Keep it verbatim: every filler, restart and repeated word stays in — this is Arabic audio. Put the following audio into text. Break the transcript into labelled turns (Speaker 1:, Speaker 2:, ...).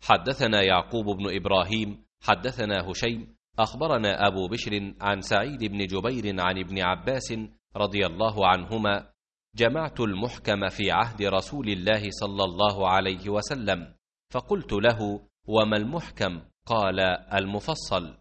Speaker 1: حدثنا يعقوب بن إبراهيم حدثنا هشيم أخبرنا أبو بشر عن سعيد بن جبير عن ابن عباس رضي الله عنهما: جمعت المحكم في عهد رسول الله صلى الله عليه وسلم، فقلت له: وما المحكم؟ قال: المفصل.